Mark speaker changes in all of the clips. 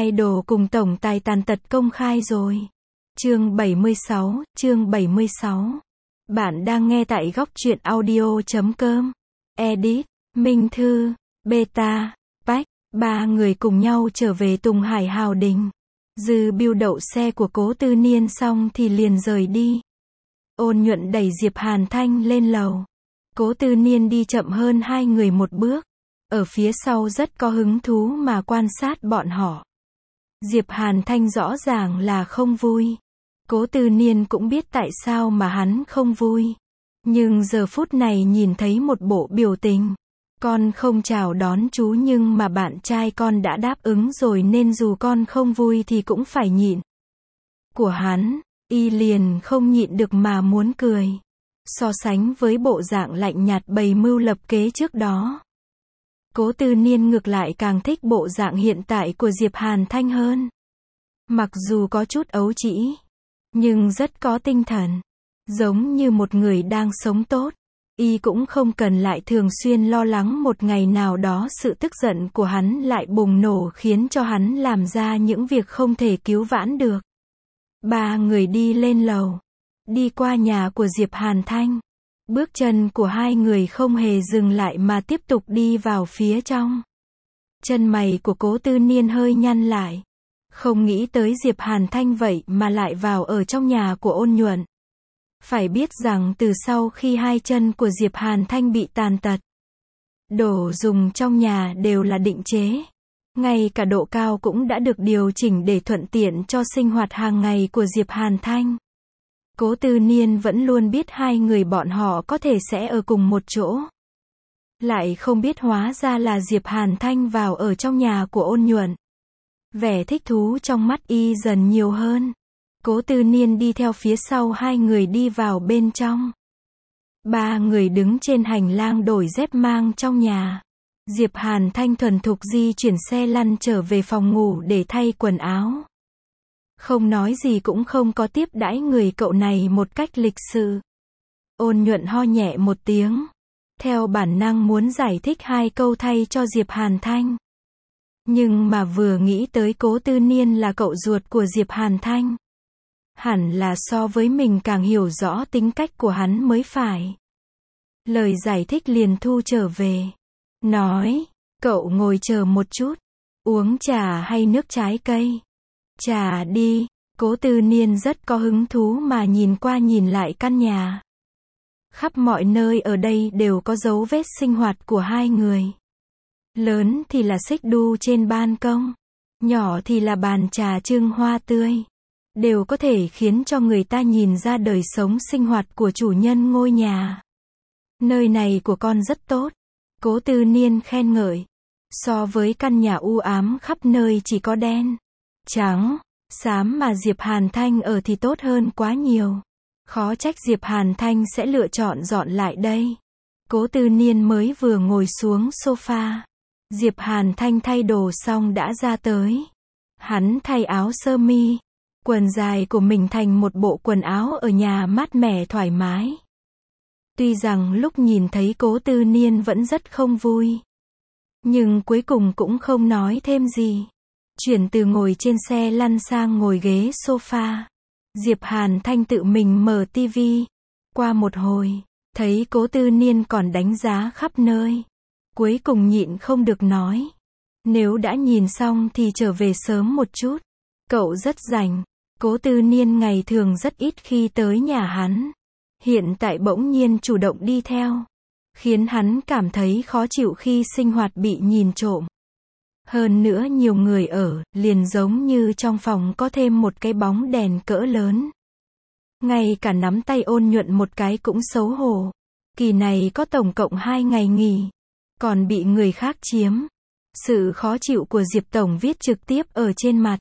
Speaker 1: idol cùng tổng tài tàn tật công khai rồi. Chương 76. Bạn đang nghe tại góc truyện audio.com. Edit, Minh Thư, Beta, Bách, ba người cùng nhau trở về Tùng Hải Hào Đình. Dư Bưu đậu xe của Cố Tư Niên xong thì liền rời đi. Ôn Nhuận đẩy Diệp Hàn Thanh lên lầu. Cố Tư Niên đi chậm hơn hai người một bước. Ở phía sau rất có hứng thú mà quan sát bọn họ. Diệp Hàn Thanh rõ ràng là không vui. Cố Tư Niên cũng biết tại sao mà hắn không vui. Nhưng giờ phút này nhìn thấy một bộ biểu tình. Con không chào đón chú nhưng mà bạn trai con đã đáp ứng rồi nên dù con không vui thì cũng phải nhịn. Của hắn, y liền không nhịn được mà muốn cười. So sánh với bộ dạng lạnh nhạt bày mưu lập kế trước đó. Cố Tư Niên ngược lại càng thích bộ dạng hiện tại của Diệp Hàn Thanh hơn. Mặc dù có chút ấu trĩ, nhưng rất có tinh thần. Giống như một người đang sống tốt. Y cũng không cần lại thường xuyên lo lắng một ngày nào đó sự tức giận của hắn lại bùng nổ khiến cho hắn làm ra những việc không thể cứu vãn được. Ba người đi lên lầu. Đi qua nhà của Diệp Hàn Thanh. Bước chân của hai người không hề dừng lại mà tiếp tục đi vào phía trong. Chân mày của Cố Tư Niên hơi nhăn lại. Không nghĩ tới Diệp Hàn Thanh vậy mà lại vào ở trong nhà của Ôn Nhuận. Phải biết rằng từ sau khi hai chân của Diệp Hàn Thanh bị tàn tật, đồ dùng trong nhà đều là định chế. Ngay cả độ cao cũng đã được điều chỉnh để thuận tiện cho sinh hoạt hàng ngày của Diệp Hàn Thanh. Cố Tư Niên vẫn luôn biết hai người bọn họ có thể sẽ ở cùng một chỗ. Lại không biết hóa ra là Diệp Hàn Thanh vào ở trong nhà của Ôn Nhuận. Vẻ thích thú trong mắt y dần nhiều hơn. Cố Tư Niên đi theo phía sau hai người đi vào bên trong. Ba người đứng trên hành lang đổi dép mang trong nhà. Diệp Hàn Thanh thuần thục di chuyển xe lăn trở về phòng ngủ để thay quần áo. Không nói gì cũng không có tiếp đãi người cậu này một cách lịch sự. Ôn Nhuận ho nhẹ một tiếng. Theo bản năng muốn giải thích hai câu thay cho Diệp Hàn Thanh. Nhưng mà vừa nghĩ tới Cố Tư Niên là cậu ruột của Diệp Hàn Thanh. Hẳn là so với mình càng hiểu rõ tính cách của hắn mới phải. Lời giải thích liền thu trở về. Nói, cậu ngồi chờ một chút. Uống trà hay nước trái cây? Trà đi. Cố Tư Niên rất có hứng thú mà nhìn qua nhìn lại căn nhà. Khắp mọi nơi ở đây đều có dấu vết sinh hoạt của hai người. Lớn thì là xích đu trên ban công. Nhỏ thì là bàn trà trưng hoa tươi. Đều có thể khiến cho người ta nhìn ra đời sống sinh hoạt của chủ nhân ngôi nhà. Nơi này của con rất tốt. Cố Tư Niên khen ngợi. So với căn nhà u ám khắp nơi chỉ có đen, trắng, xám mà Diệp Hàn Thanh ở thì tốt hơn quá nhiều. Khó trách Diệp Hàn Thanh sẽ lựa chọn dọn lại đây. Cố Tư Niên mới vừa ngồi xuống sofa. Diệp Hàn Thanh thay đồ xong đã ra tới. Hắn thay áo sơ mi, quần dài của mình thành một bộ quần áo ở nhà mát mẻ thoải mái. Tuy rằng lúc nhìn thấy Cố Tư Niên vẫn rất không vui. Nhưng cuối cùng cũng không nói thêm gì. Chuyển từ ngồi trên xe lăn sang ngồi ghế sofa. Diệp Hàn Thanh tự mình mở tivi. Qua một hồi, thấy Cố Tư Niên còn đánh giá khắp nơi. Cuối cùng nhịn không được nói. Nếu đã nhìn xong thì trở về sớm một chút. Cậu rất rảnh. Cố Tư Niên ngày thường rất ít khi tới nhà hắn. Hiện tại bỗng nhiên chủ động đi theo. Khiến hắn cảm thấy khó chịu khi sinh hoạt bị nhìn trộm. Hơn nữa nhiều người ở, liền giống như trong phòng có thêm một cái bóng đèn cỡ lớn. Ngay cả nắm tay Ôn Nhuận một cái cũng xấu hổ. Kỳ này có tổng cộng 2 ngày nghỉ. Còn bị người khác chiếm. Sự khó chịu của Diệp Tổng viết trực tiếp ở trên mặt.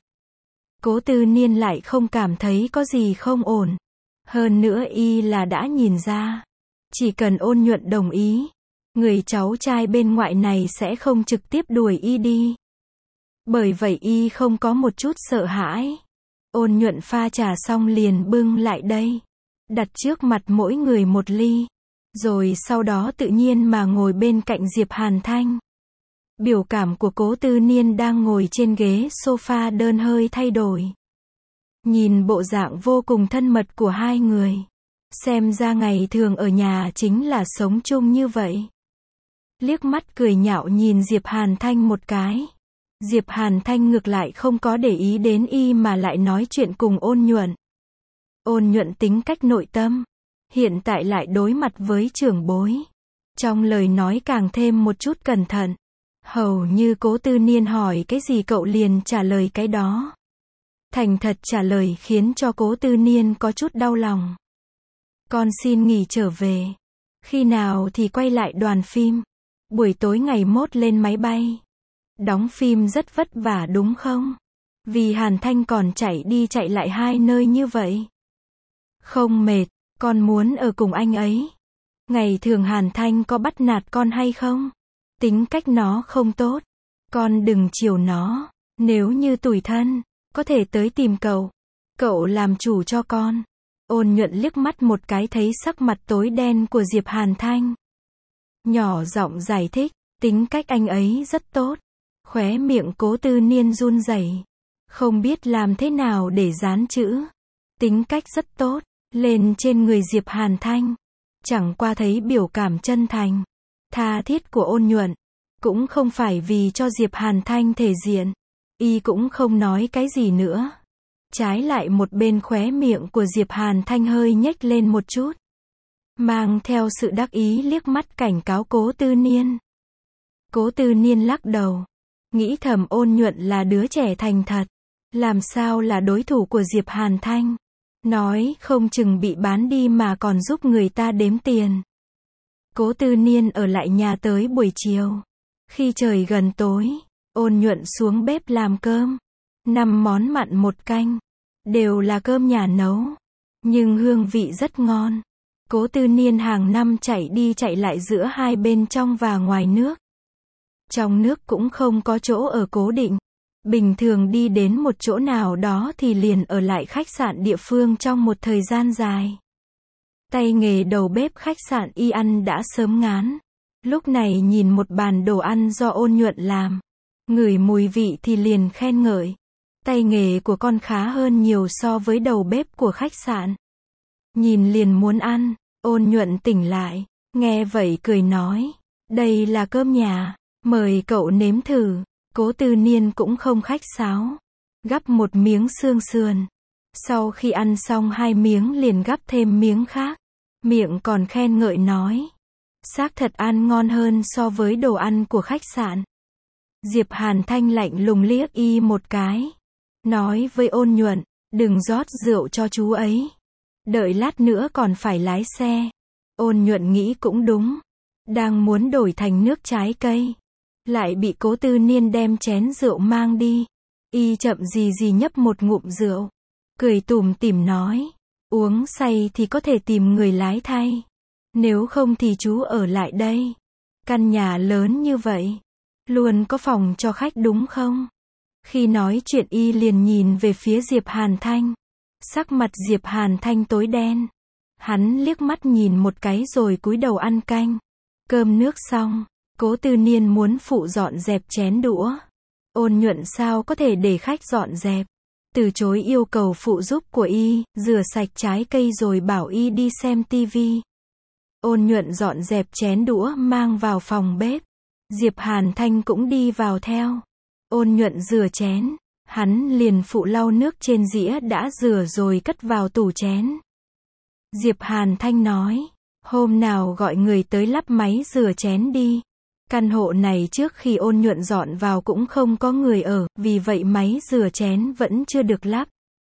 Speaker 1: Cố Tư Niên lại không cảm thấy có gì không ổn. Hơn nữa y là đã nhìn ra. Chỉ cần Ôn Nhuận đồng ý, người cháu trai bên ngoại này sẽ không trực tiếp đuổi y đi. Bởi vậy y không có một chút sợ hãi. Ôn Nhuận pha trà xong liền bưng lại đây. Đặt trước mặt mỗi người một ly. Rồi sau đó tự nhiên mà ngồi bên cạnh Diệp Hàn Thanh. Biểu cảm của Cố Tư Niên đang ngồi trên ghế sofa đơn hơi thay đổi. Nhìn bộ dạng vô cùng thân mật của hai người. Xem ra ngày thường ở nhà chính là sống chung như vậy. Liếc mắt cười nhạo nhìn Diệp Hàn Thanh một cái. Diệp Hàn Thanh ngược lại không có để ý đến y mà lại nói chuyện cùng Ôn Nhuận. Ôn Nhuận tính cách nội tâm. Hiện tại lại đối mặt với trưởng bối. Trong lời nói càng thêm một chút cẩn thận. Hầu như Cố Tư Niên hỏi cái gì cậu liền trả lời cái đó. Thành thật trả lời khiến cho Cố Tư Niên có chút đau lòng. Con xin nghỉ trở về. Khi nào thì quay lại đoàn phim? Buổi tối ngày mốt lên máy bay. Đóng phim rất vất vả đúng không? Vì Hàn Thanh còn chạy đi chạy lại hai nơi như vậy. Không mệt, con muốn ở cùng anh ấy. Ngày thường Hàn Thanh có bắt nạt con hay không? Tính cách nó không tốt. Con đừng chiều nó. Nếu như tủi thân, có thể tới tìm cậu. Cậu làm chủ cho con. Ôn Nhuận liếc mắt một cái thấy sắc mặt tối đen của Diệp Hàn Thanh. Nhỏ giọng giải thích, tính cách anh ấy rất tốt. Khóe miệng Cố Tư Niên run rẩy, không biết làm thế nào để dán chữ. Tính cách rất tốt, lên trên người Diệp Hàn Thanh. Chẳng qua thấy biểu cảm chân thành, tha thiết của Ôn Nhuận. Cũng không phải vì cho Diệp Hàn Thanh thể diện. Y cũng không nói cái gì nữa. Trái lại một bên khóe miệng của Diệp Hàn Thanh hơi nhếch lên một chút. Mang theo sự đắc ý liếc mắt cảnh cáo Cố Tư Niên. Cố Tư Niên lắc đầu. Nghĩ thầm Ôn Nhuận là đứa trẻ thành thật. Làm sao là đối thủ của Diệp Hàn Thanh. Nói không chừng bị bán đi mà còn giúp người ta đếm tiền. Cố Tư Niên ở lại nhà tới buổi chiều. Khi trời gần tối, Ôn Nhuận xuống bếp làm cơm. 5 món mặn 1 canh. Đều là cơm nhà nấu. Nhưng hương vị rất ngon. Cố Tư Niên hàng năm chạy đi chạy lại giữa hai bên trong và ngoài nước. Trong nước cũng không có chỗ ở cố định. Bình thường đi đến một chỗ nào đó thì liền ở lại khách sạn địa phương trong một thời gian dài. Tay nghề đầu bếp khách sạn y ăn đã sớm ngán. Lúc này nhìn một bàn đồ ăn do Ôn Nhuận làm. Ngửi mùi vị thì liền khen ngợi. Tay nghề của con khá hơn nhiều so với đầu bếp của khách sạn. Nhìn liền muốn ăn. Ôn Nhuận tỉnh lại. Nghe vậy cười nói. Đây là cơm nhà. Mời cậu nếm thử. Cố Tư Niên cũng không khách sáo. Gắp một miếng xương sườn. Sau khi ăn xong 2 miếng liền gắp thêm miếng khác. Miệng còn khen ngợi nói. Xác thật ăn ngon hơn so với đồ ăn của khách sạn. Diệp Hàn Thanh lạnh lùng liếc y một cái. Nói với Ôn Nhuận. Đừng rót rượu cho chú ấy. Đợi lát nữa còn phải lái xe. Ôn Nhuận nghĩ cũng đúng. Đang muốn đổi thành nước trái cây. Lại bị Cố Tư Niên đem chén rượu mang đi. Y chậm gì gì nhấp một ngụm rượu. Cười tủm tỉm nói. Uống say thì có thể tìm người lái thay. Nếu không thì chú ở lại đây. Căn nhà lớn như vậy. Luôn có phòng cho khách đúng không? Khi nói chuyện y liền nhìn về phía Diệp Hàn Thanh. Sắc mặt Diệp Hàn Thanh tối đen. Hắn liếc mắt nhìn một cái rồi cúi đầu ăn canh. Cơm nước xong. Cố Tư Niên muốn phụ dọn dẹp chén đũa. Ôn Nhuận sao có thể để khách dọn dẹp. Từ chối yêu cầu phụ giúp của y, rửa sạch trái cây rồi bảo y đi xem tivi. Ôn Nhuận dọn dẹp chén đũa mang vào phòng bếp. Diệp Hàn Thanh cũng đi vào theo. Ôn Nhuận rửa chén. Hắn liền phụ lau nước trên dĩa đã rửa rồi cất vào tủ chén. Diệp Hàn Thanh nói. Hôm nào gọi người tới lắp máy rửa chén đi. Căn hộ này trước khi Ôn Nhuận dọn vào cũng không có người ở, vì vậy máy rửa chén vẫn chưa được lắp.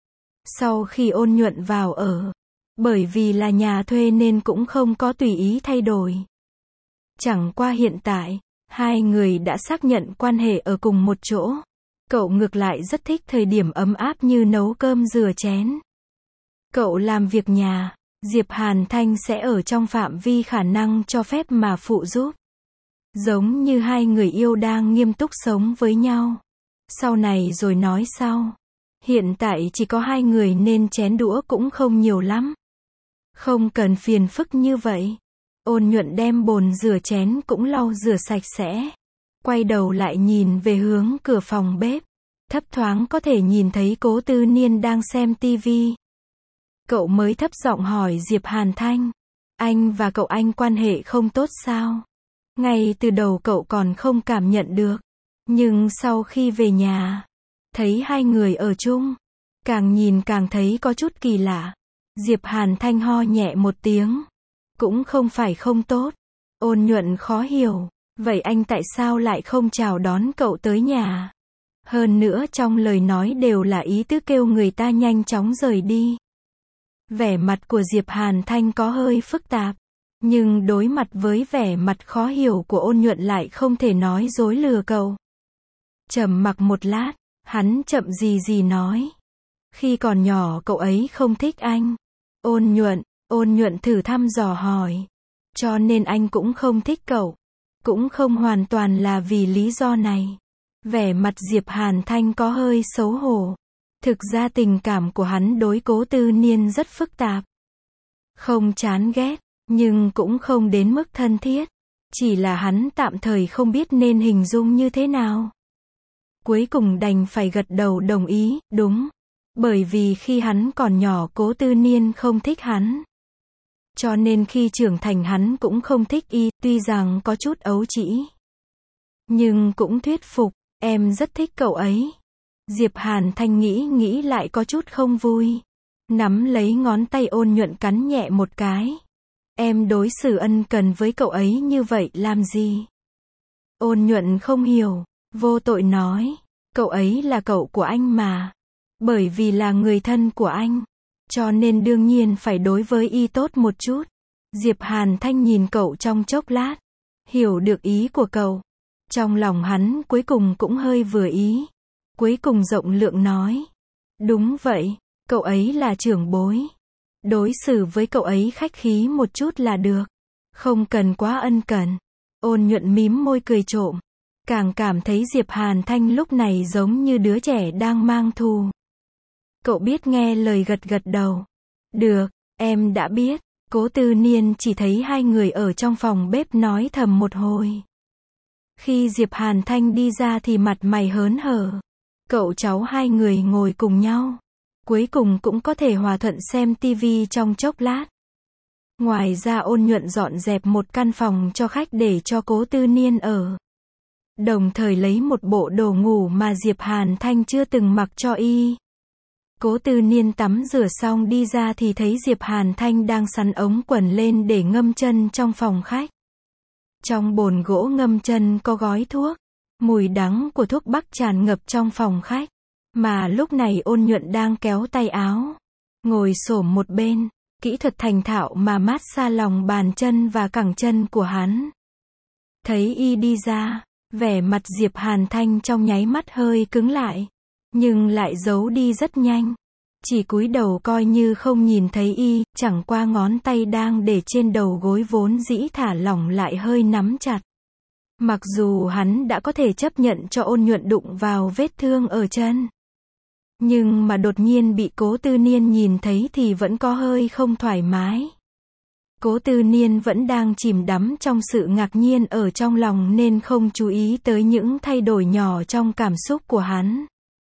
Speaker 1: Sau khi Ôn Nhuận vào ở, bởi vì là nhà thuê nên cũng không có tùy ý thay đổi. Chẳng qua hiện tại, hai người đã xác nhận quan hệ ở cùng một chỗ. Cậu ngược lại rất thích thời điểm ấm áp như nấu cơm rửa chén. Cậu làm việc nhà, Diệp Hàn Thanh sẽ ở trong phạm vi khả năng cho phép mà phụ giúp. Giống như hai người yêu đang nghiêm túc sống với nhau. Sau này rồi nói sau. Hiện tại chỉ có hai người nên chén đũa cũng không nhiều lắm. Không cần phiền phức như vậy. Ôn Nhuận đem bồn rửa chén cũng lau rửa sạch sẽ. quay đầu lại nhìn về hướng cửa phòng bếp. Thấp thoáng có thể nhìn thấy Cố Tư Niên đang xem tivi. Cậu mới thấp giọng hỏi Diệp Hàn Thanh. Anh và cậu anh quan hệ không tốt sao? Ngay từ đầu cậu còn không cảm nhận được. Nhưng sau khi về nhà, thấy hai người ở chung, càng nhìn càng thấy có chút kỳ lạ. Diệp Hàn Thanh ho nhẹ một tiếng. Cũng không phải không tốt. Ôn Nhuận khó hiểu. Vậy anh tại sao lại không chào đón cậu tới nhà? Hơn nữa trong lời nói đều là ý tứ kêu người ta nhanh chóng rời đi. Vẻ mặt của Diệp Hàn Thanh có hơi phức tạp. Nhưng đối mặt với vẻ mặt khó hiểu của Ôn Nhuận lại không thể nói dối lừa cậu. Trầm mặc một lát, hắn chậm gì gì nói. Khi còn nhỏ cậu ấy không thích anh. Ôn Nhuận thử thăm dò hỏi. Cho nên anh cũng không thích cậu. Cũng không hoàn toàn là vì lý do này. Vẻ mặt Diệp Hàn Thanh có hơi xấu hổ. Thực ra tình cảm của hắn đối Cố Tư Niên rất phức tạp. Không chán ghét, nhưng cũng không đến mức thân thiết. Chỉ là hắn tạm thời không biết nên hình dung như thế nào. Cuối cùng đành phải gật đầu đồng ý, đúng. Bởi vì khi hắn còn nhỏ Cố Tư Niên không thích hắn. Cho nên khi trưởng thành hắn cũng không thích y, tuy rằng có chút ấu trĩ. Nhưng cũng thuyết phục, em rất thích cậu ấy. Diệp Hàn Thanh nghĩ lại có chút không vui. Nắm lấy ngón tay Ôn Nhuận cắn nhẹ một cái. Em đối xử ân cần với cậu ấy như vậy làm gì? Ôn Nhuận không hiểu, vô tội nói. Cậu ấy là cậu của anh mà. Bởi vì là người thân của anh. Cho nên đương nhiên phải đối với y tốt một chút. Diệp Hàn Thanh nhìn cậu trong chốc lát. Hiểu được ý của cậu. Trong lòng hắn cuối cùng cũng hơi vừa ý. Cuối cùng rộng lượng nói. Đúng vậy, cậu ấy là trưởng bối. Đối xử với cậu ấy khách khí một chút là được. Không cần quá ân cần. Ôn Nhuận mím môi cười trộm. Càng cảm thấy Diệp Hàn Thanh lúc này giống như đứa trẻ đang mang thù. Cậu biết nghe lời gật gật đầu. Được, em đã biết. Cố Tư Niên chỉ thấy hai người ở trong phòng bếp nói thầm một hồi. Khi Diệp Hàn Thanh đi ra thì mặt mày hớn hở. Cậu cháu hai người ngồi cùng nhau. Cuối cùng cũng có thể hòa thuận xem tivi trong chốc lát. Ngoài ra Ôn Nhuận dọn dẹp một căn phòng cho khách để cho Cố Tư Niên ở. Đồng thời lấy một bộ đồ ngủ mà Diệp Hàn Thanh chưa từng mặc cho y. Cố Tư Niên tắm rửa xong đi ra thì thấy Diệp Hàn Thanh đang sắn ống quần lên để ngâm chân trong phòng khách. Trong bồn gỗ ngâm chân có gói thuốc. Mùi đắng của thuốc bắc tràn ngập trong phòng khách. Mà lúc này Ôn Nhuận đang kéo tay áo. Ngồi xổm một bên. Kỹ thuật thành thạo mà mát xa lòng bàn chân và cẳng chân của hắn. Thấy y đi ra. Vẻ mặt Diệp Hàn Thanh trong nháy mắt hơi cứng lại. Nhưng lại giấu đi rất nhanh. Chỉ cúi đầu coi như không nhìn thấy y, chẳng qua ngón tay đang để trên đầu gối vốn dĩ thả lỏng lại hơi nắm chặt. Mặc dù hắn đã có thể chấp nhận cho Ôn Nhuận đụng vào vết thương ở chân. Nhưng mà đột nhiên bị Cố Tư Niên nhìn thấy thì vẫn có hơi không thoải mái. Cố Tư Niên vẫn đang chìm đắm trong sự ngạc nhiên ở trong lòng nên không chú ý tới những thay đổi nhỏ trong cảm xúc của hắn.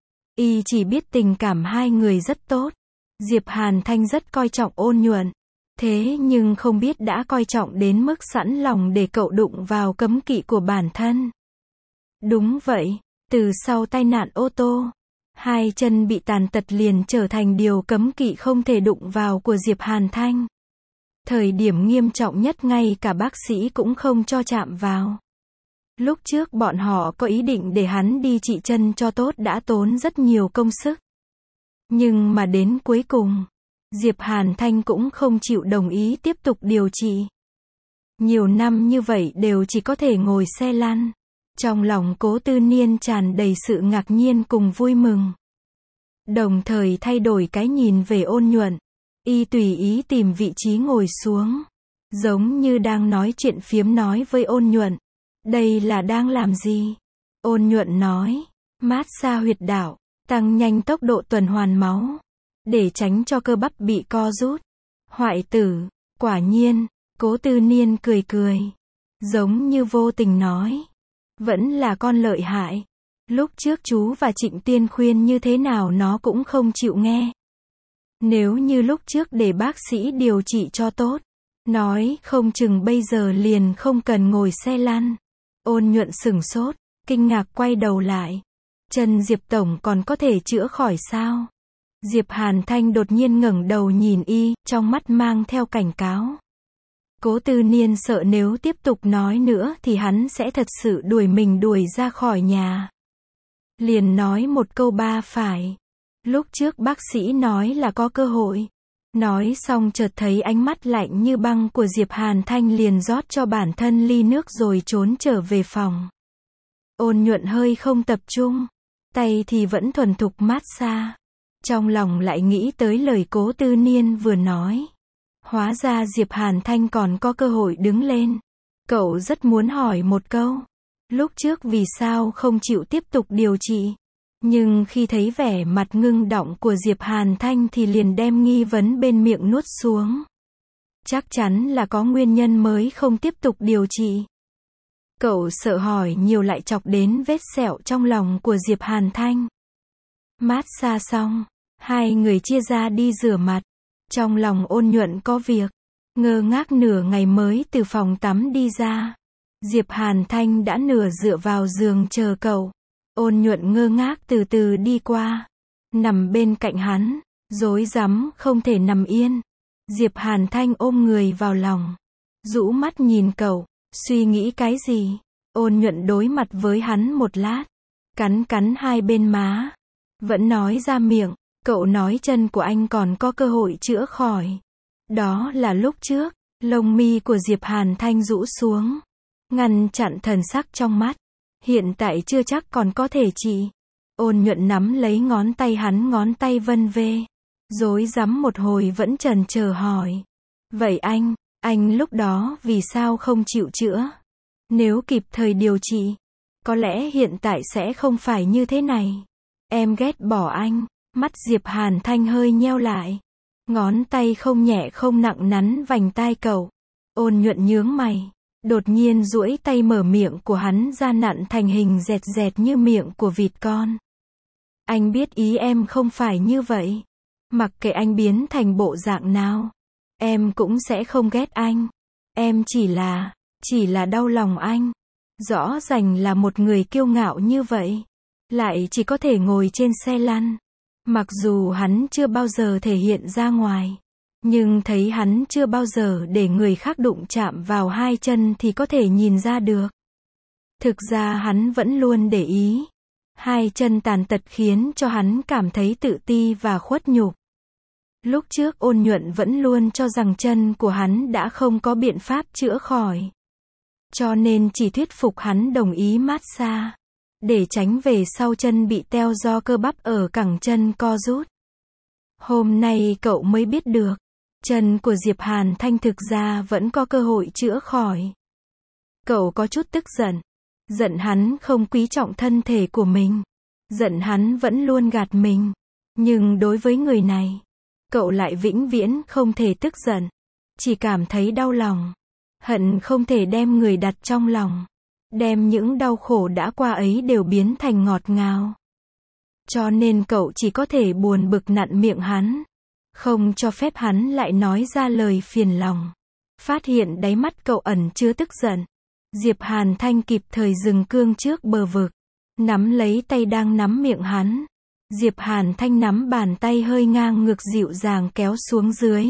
Speaker 1: Y chỉ biết tình cảm hai người rất tốt. Diệp Hàn Thanh rất coi trọng Ôn Nhuận. Thế nhưng không biết đã coi trọng đến mức sẵn lòng để cậu đụng vào cấm kỵ của bản thân. Đúng vậy, từ sau tai nạn ô tô, hai chân bị tàn tật liền trở thành điều cấm kỵ không thể đụng vào của Diệp Hàn Thanh. Thời điểm nghiêm trọng nhất ngay cả bác sĩ cũng không cho chạm vào. Lúc trước bọn họ có ý định để hắn đi trị chân cho tốt đã tốn rất nhiều công sức. Nhưng mà đến cuối cùng, Diệp Hàn Thanh cũng không chịu đồng ý tiếp tục điều trị. Nhiều năm như vậy đều chỉ có thể ngồi xe lăn. Trong lòng Cố Tư Niên tràn đầy sự ngạc nhiên cùng vui mừng. Đồng thời thay đổi cái nhìn về Ôn Nhuận. Y tùy ý tìm vị trí ngồi xuống. Giống như đang nói chuyện phiếm nói với Ôn Nhuận. Đây là đang làm gì? Ôn Nhuận nói. Mát xa huyệt đạo, tăng nhanh tốc độ tuần hoàn máu. Để tránh cho cơ bắp bị co rút. Hoại tử, quả nhiên. Cố Tư Niên cười cười. Giống như vô tình nói. Vẫn là con lợi hại. Lúc trước chú và Trịnh Tiên khuyên như thế nào nó cũng không chịu nghe. Nếu như lúc trước để bác sĩ điều trị cho tốt, nói không chừng bây giờ liền không cần ngồi xe lăn. Ôn Nhuận sửng sốt, kinh ngạc quay đầu lại. Chân Diệp tổng còn có thể chữa khỏi sao? Diệp Hàn Thanh đột nhiên ngẩng đầu nhìn y, trong mắt mang theo cảnh cáo. Cố Tư Niên sợ nếu tiếp tục nói nữa thì hắn sẽ thật sự đuổi mình đuổi ra khỏi nhà. Liền nói một câu ba phải. Lúc trước bác sĩ nói là có cơ hội. Nói xong chợt thấy ánh mắt lạnh như băng của Diệp Hàn Thanh liền rót cho bản thân ly nước rồi trốn trở về phòng. Ôn Nhuận hơi không tập trung, tay thì vẫn thuần thục mát xa. Trong lòng lại nghĩ tới lời Cố Tư Niên vừa nói. Hóa ra Diệp Hàn Thanh còn có cơ hội đứng lên. Cậu rất muốn hỏi một câu. Lúc trước vì sao không chịu tiếp tục điều trị? Nhưng khi thấy vẻ mặt ngưng đọng của Diệp Hàn Thanh thì liền đem nghi vấn bên miệng nuốt xuống. Chắc chắn là có nguyên nhân mới không tiếp tục điều trị. Cậu sợ hỏi nhiều lại chọc đến vết sẹo trong lòng của Diệp Hàn Thanh. Mát xa xong, hai người chia ra đi rửa mặt. Trong lòng Ôn Nhuận có việc, ngơ ngác nửa ngày mới từ phòng tắm đi ra. Diệp Hàn Thanh đã nửa dựa vào giường chờ cậu. Ôn Nhuận ngơ ngác từ từ đi qua, nằm bên cạnh hắn, rối rắm không thể nằm yên. Diệp Hàn Thanh ôm người vào lòng, rũ mắt nhìn cậu, suy nghĩ cái gì? Ôn Nhuận đối mặt với hắn một lát, cắn cắn hai bên má, vẫn nói ra miệng, cậu nói chân của anh còn có cơ hội chữa khỏi. Đó là lúc trước. Lông mi của Diệp Hàn Thanh rũ xuống, ngăn chặn thần sắc trong mắt. Hiện tại chưa chắc còn có thể trị. Ôn Nhuận nắm lấy ngón tay hắn, ngón tay vân vê. Rối rắm một hồi vẫn chần chờ hỏi. Vậy anh lúc đó vì sao không chịu chữa? Nếu kịp thời điều trị, có lẽ hiện tại sẽ không phải như thế này. Em ghét bỏ anh. Mắt Diệp Hàn Thanh hơi nheo lại. Ngón tay không nhẹ không nặng nắn vành tai cậu. Ôn Nhuận nhướng mày. Đột nhiên duỗi tay mở miệng của hắn ra nặn thành hình dẹt dẹt như miệng của vịt con. Anh biết ý em không phải như vậy. Mặc kệ anh biến thành bộ dạng nào, em cũng sẽ không ghét anh. Em chỉ là đau lòng anh. Rõ ràng là một người kiêu ngạo như vậy, lại chỉ có thể ngồi trên xe lăn. Mặc dù hắn chưa bao giờ thể hiện ra ngoài, nhưng thấy hắn chưa bao giờ để người khác đụng chạm vào hai chân thì có thể nhìn ra được. Thực ra hắn vẫn luôn để ý. Hai chân tàn tật khiến cho hắn cảm thấy tự ti và khuất nhục. Lúc trước Ôn Nhuận vẫn luôn cho rằng chân của hắn đã không có biện pháp chữa khỏi. Cho nên chỉ thuyết phục hắn đồng ý mát xa, để tránh về sau chân bị teo do cơ bắp ở cẳng chân co rút. Hôm nay cậu mới biết được, chân của Diệp Hàn Thanh thực ra vẫn có cơ hội chữa khỏi. Cậu có chút tức giận. Giận hắn không quý trọng thân thể của mình. Giận hắn vẫn luôn gạt mình. Nhưng đối với người này, cậu lại vĩnh viễn không thể tức giận. Chỉ cảm thấy đau lòng. Hận không thể đem người đặt trong lòng. Đem những đau khổ đã qua ấy đều biến thành ngọt ngào. Cho nên cậu chỉ có thể buồn bực nặn miệng hắn. Không cho phép hắn lại nói ra lời phiền lòng. Phát hiện đáy mắt cậu ẩn chứa tức giận. Diệp Hàn Thanh kịp thời dừng cương trước bờ vực. Nắm lấy tay đang nắm miệng hắn. Diệp Hàn Thanh nắm bàn tay hơi ngang ngược dịu dàng kéo xuống dưới.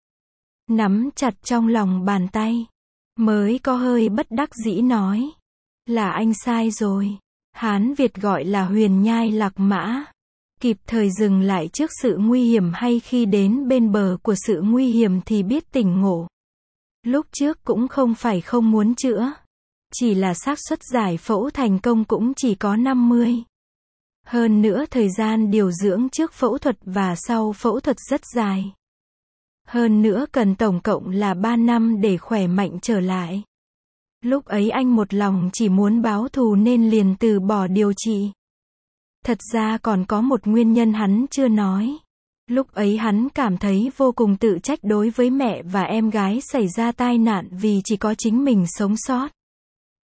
Speaker 1: Nắm chặt trong lòng bàn tay. Mới có hơi bất đắc dĩ nói. Là anh sai rồi. Hán Việt gọi là huyền nhai lạc mã. Kịp thời dừng lại trước sự nguy hiểm hay khi đến bên bờ của sự nguy hiểm thì biết tỉnh ngộ. Lúc trước cũng không phải không muốn chữa. Chỉ là xác suất giải phẫu thành công cũng chỉ có 50. Hơn nữa thời gian điều dưỡng trước phẫu thuật và sau phẫu thuật rất dài. Hơn nữa cần tổng cộng là 3 năm để khỏe mạnh trở lại. Lúc ấy anh một lòng chỉ muốn báo thù nên liền từ bỏ điều trị. Thật ra còn có một nguyên nhân hắn chưa nói. Lúc ấy hắn cảm thấy vô cùng tự trách đối với mẹ và em gái xảy ra tai nạn vì chỉ có chính mình sống sót.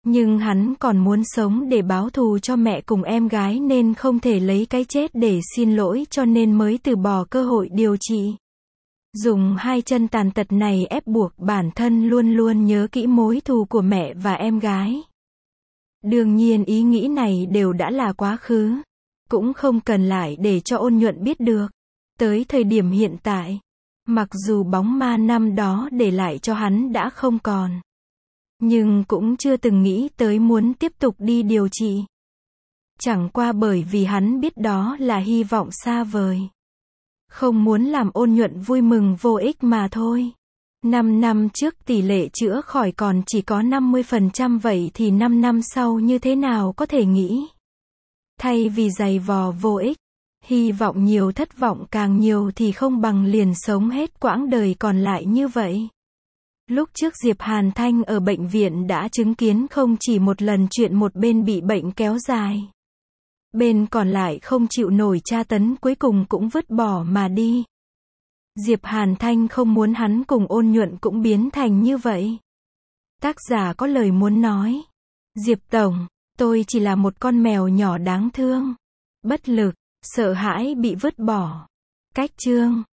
Speaker 1: Nhưng hắn còn muốn sống để báo thù cho mẹ cùng em gái nên không thể lấy cái chết để xin lỗi cho nên mới từ bỏ cơ hội điều trị. Dùng hai chân tàn tật này ép buộc bản thân luôn luôn nhớ kỹ mối thù của mẹ và em gái. Đương nhiên ý nghĩ này đều đã là quá khứ. Cũng không cần lại để cho Ôn Nhuận biết được. Tới thời điểm hiện tại, mặc dù bóng ma năm đó để lại cho hắn đã không còn, nhưng cũng chưa từng nghĩ tới muốn tiếp tục đi điều trị. Chẳng qua bởi vì hắn biết đó là hy vọng xa vời. Không muốn làm Ôn Nhuận vui mừng vô ích mà thôi. 5 năm trước tỷ lệ chữa khỏi còn chỉ có 50% vậy thì 5 năm sau như thế nào có thể nghĩ. Thay vì giày vò vô ích, hy vọng nhiều thất vọng càng nhiều thì không bằng liền sống hết quãng đời còn lại như vậy. Lúc trước Diệp Hàn Thanh ở bệnh viện đã chứng kiến không chỉ một lần chuyện một bên bị bệnh kéo dài. Bên còn lại không chịu nổi tra tấn cuối cùng cũng vứt bỏ mà đi. Diệp Hàn Thanh không muốn hắn cùng Ôn Nhuận cũng biến thành như vậy. Tác giả có lời muốn nói. Diệp Tổng, tôi chỉ là một con mèo nhỏ đáng thương, bất lực, sợ hãi bị vứt bỏ. Cách chương